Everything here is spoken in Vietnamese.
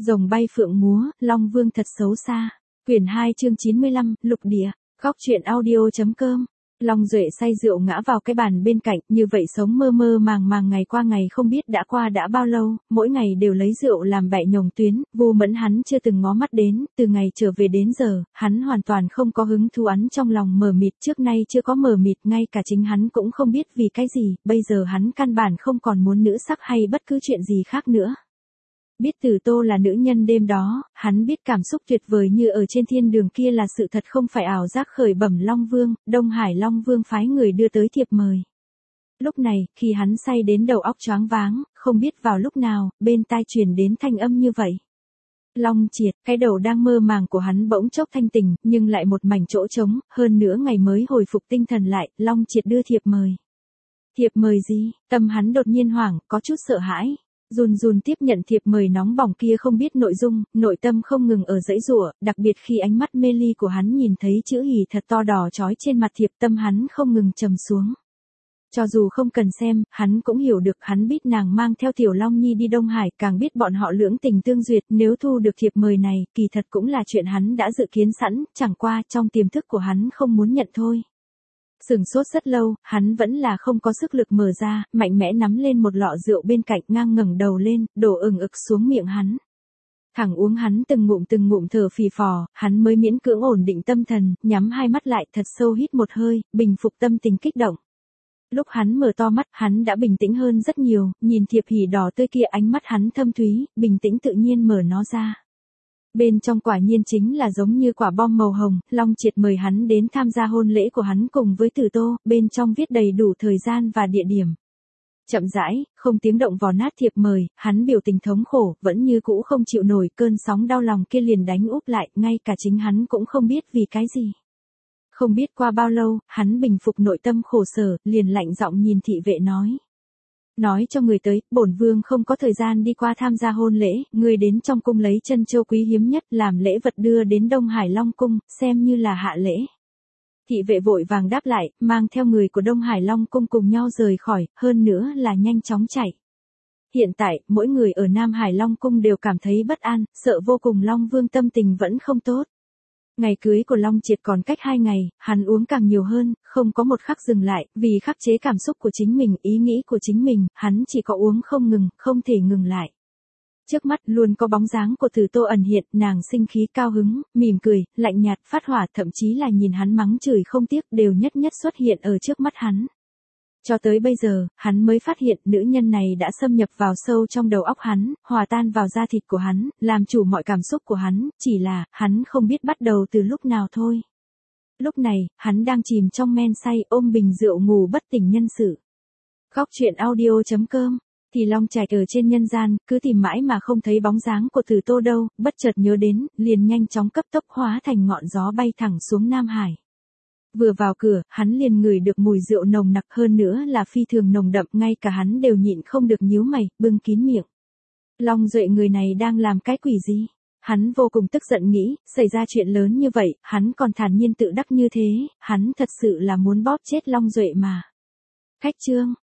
Rồng bay phượng múa, Long Vương thật xấu xa. Quyển 2 chương 95, Lục Địa. Góc truyện audio.com. Long Duệ say rượu ngã vào cái bàn bên cạnh, như vậy sống mơ mơ màng màng ngày qua ngày không biết đã qua đã bao lâu, mỗi ngày đều lấy rượu làm bẹ nhồng tuyến, Vu Mẫn hắn chưa từng ngó mắt đến, từ ngày trở về đến giờ, hắn hoàn toàn không có hứng thú, ắn trong lòng mờ mịt, trước nay chưa có mờ mịt, ngay cả chính hắn cũng không biết vì cái gì, bây giờ hắn căn bản không còn muốn nữ sắc hay bất cứ chuyện gì khác nữa. Biết Tử Tô là nữ nhân đêm đó, hắn biết cảm xúc tuyệt vời như ở trên thiên đường kia là sự thật không phải ảo giác. Khởi bẩm Long Vương, Đông Hải Long Vương phái người đưa tới thiệp mời. Lúc này, khi hắn say đến đầu óc choáng váng, không biết vào lúc nào, bên tai truyền đến thanh âm như vậy. Long Triệt, cái đầu đang mơ màng của hắn bỗng chốc thanh tỉnh, nhưng lại một mảnh chỗ trống, hơn nữa ngày mới hồi phục tinh thần lại, Long Triệt đưa thiệp mời. Thiệp mời gì? Tâm hắn đột nhiên hoảng, có chút sợ hãi. Run run tiếp nhận thiệp mời nóng bỏng kia, không biết nội dung, nội tâm không ngừng ở giãy giụa, đặc biệt khi ánh mắt mê ly của hắn nhìn thấy chữ hỉ thật to đỏ chói trên mặt thiệp, tâm hắn không ngừng trầm xuống. Cho dù không cần xem, hắn cũng hiểu được, hắn biết nàng mang theo Tiểu Long Nhi đi Đông Hải, càng biết bọn họ lưỡng tình tương duyệt, nếu thu được thiệp mời này, kỳ thật cũng là chuyện hắn đã dự kiến sẵn, chẳng qua trong tiềm thức của hắn không muốn nhận thôi. Sừng sốt rất lâu, hắn vẫn là không có sức lực mở ra, mạnh mẽ nắm lên một lọ rượu bên cạnh, ngang ngẩng đầu lên, đổ ừng ực xuống miệng hắn. Thẳng uống, hắn từng ngụm thở phì phò, hắn mới miễn cưỡng ổn định tâm thần, nhắm hai mắt lại thật sâu hít một hơi, bình phục tâm tình kích động. Lúc hắn mở to mắt, hắn đã bình tĩnh hơn rất nhiều, nhìn thiệp hỉ đỏ tươi kia, ánh mắt hắn thâm thúy, bình tĩnh tự nhiên mở nó ra. Bên trong quả nhiên chính là giống như quả bom màu hồng, Long Triệt mời hắn đến tham gia hôn lễ của hắn cùng với Tử Tô, bên trong viết đầy đủ thời gian và địa điểm. Chậm rãi, không tiếng động vò nát thiệp mời, hắn biểu tình thống khổ, vẫn như cũ không chịu nổi, cơn sóng đau lòng kia liền đánh úp lại, ngay cả chính hắn cũng không biết vì cái gì. Không biết qua bao lâu, hắn bình phục nội tâm khổ sở, liền lạnh giọng nhìn thị vệ nói cho người tới, bổn vương không có thời gian đi qua tham gia hôn lễ, người đến trong cung lấy chân châu quý hiếm nhất làm lễ vật đưa đến Đông Hải Long cung, xem như là hạ lễ. Thị vệ vội vàng đáp lại, mang theo người của Đông Hải Long cung cùng nhau rời khỏi, hơn nữa là nhanh chóng chạy. Hiện tại, mỗi người ở Nam Hải Long cung đều cảm thấy bất an, sợ vô cùng. Long Vương tâm tình vẫn không tốt. Ngày cưới của Long Triệt còn cách 2 ngày, hắn uống càng nhiều hơn, không có một khắc dừng lại, vì khắc chế cảm xúc của chính mình, ý nghĩ của chính mình, hắn chỉ có uống không ngừng, không thể ngừng lại. Trước mắt luôn có bóng dáng của Tử Tô ẩn hiện, nàng sinh khí, cao hứng, mỉm cười, lạnh nhạt, phát hỏa, thậm chí là nhìn hắn mắng chửi không tiếc, đều nhất nhất xuất hiện ở trước mắt hắn. Cho tới bây giờ, hắn mới phát hiện nữ nhân này đã xâm nhập vào sâu trong đầu óc hắn, hòa tan vào da thịt của hắn, làm chủ mọi cảm xúc của hắn, chỉ là, hắn không biết bắt đầu từ lúc nào thôi. Lúc này, hắn đang chìm trong men say, ôm bình rượu ngủ bất tỉnh nhân sự. Góc truyện audio.com. Thì Long Trạch ở trên nhân gian, cứ tìm mãi mà không thấy bóng dáng của Tử Tô đâu, bất chợt nhớ đến, liền nhanh chóng cấp tốc hóa thành ngọn gió bay thẳng xuống Nam Hải. Vừa vào cửa, hắn liền ngửi được mùi rượu nồng nặc, hơn nữa là phi thường nồng đậm, ngay cả hắn đều nhịn không được nhíu mày, bưng kín miệng. Long Duệ người này đang làm cái quỷ gì? Hắn vô cùng tức giận nghĩ, xảy ra chuyện lớn như vậy, hắn còn thản nhiên tự đắc như thế, hắn thật sự là muốn bóp chết Long Duệ mà. Khách trương,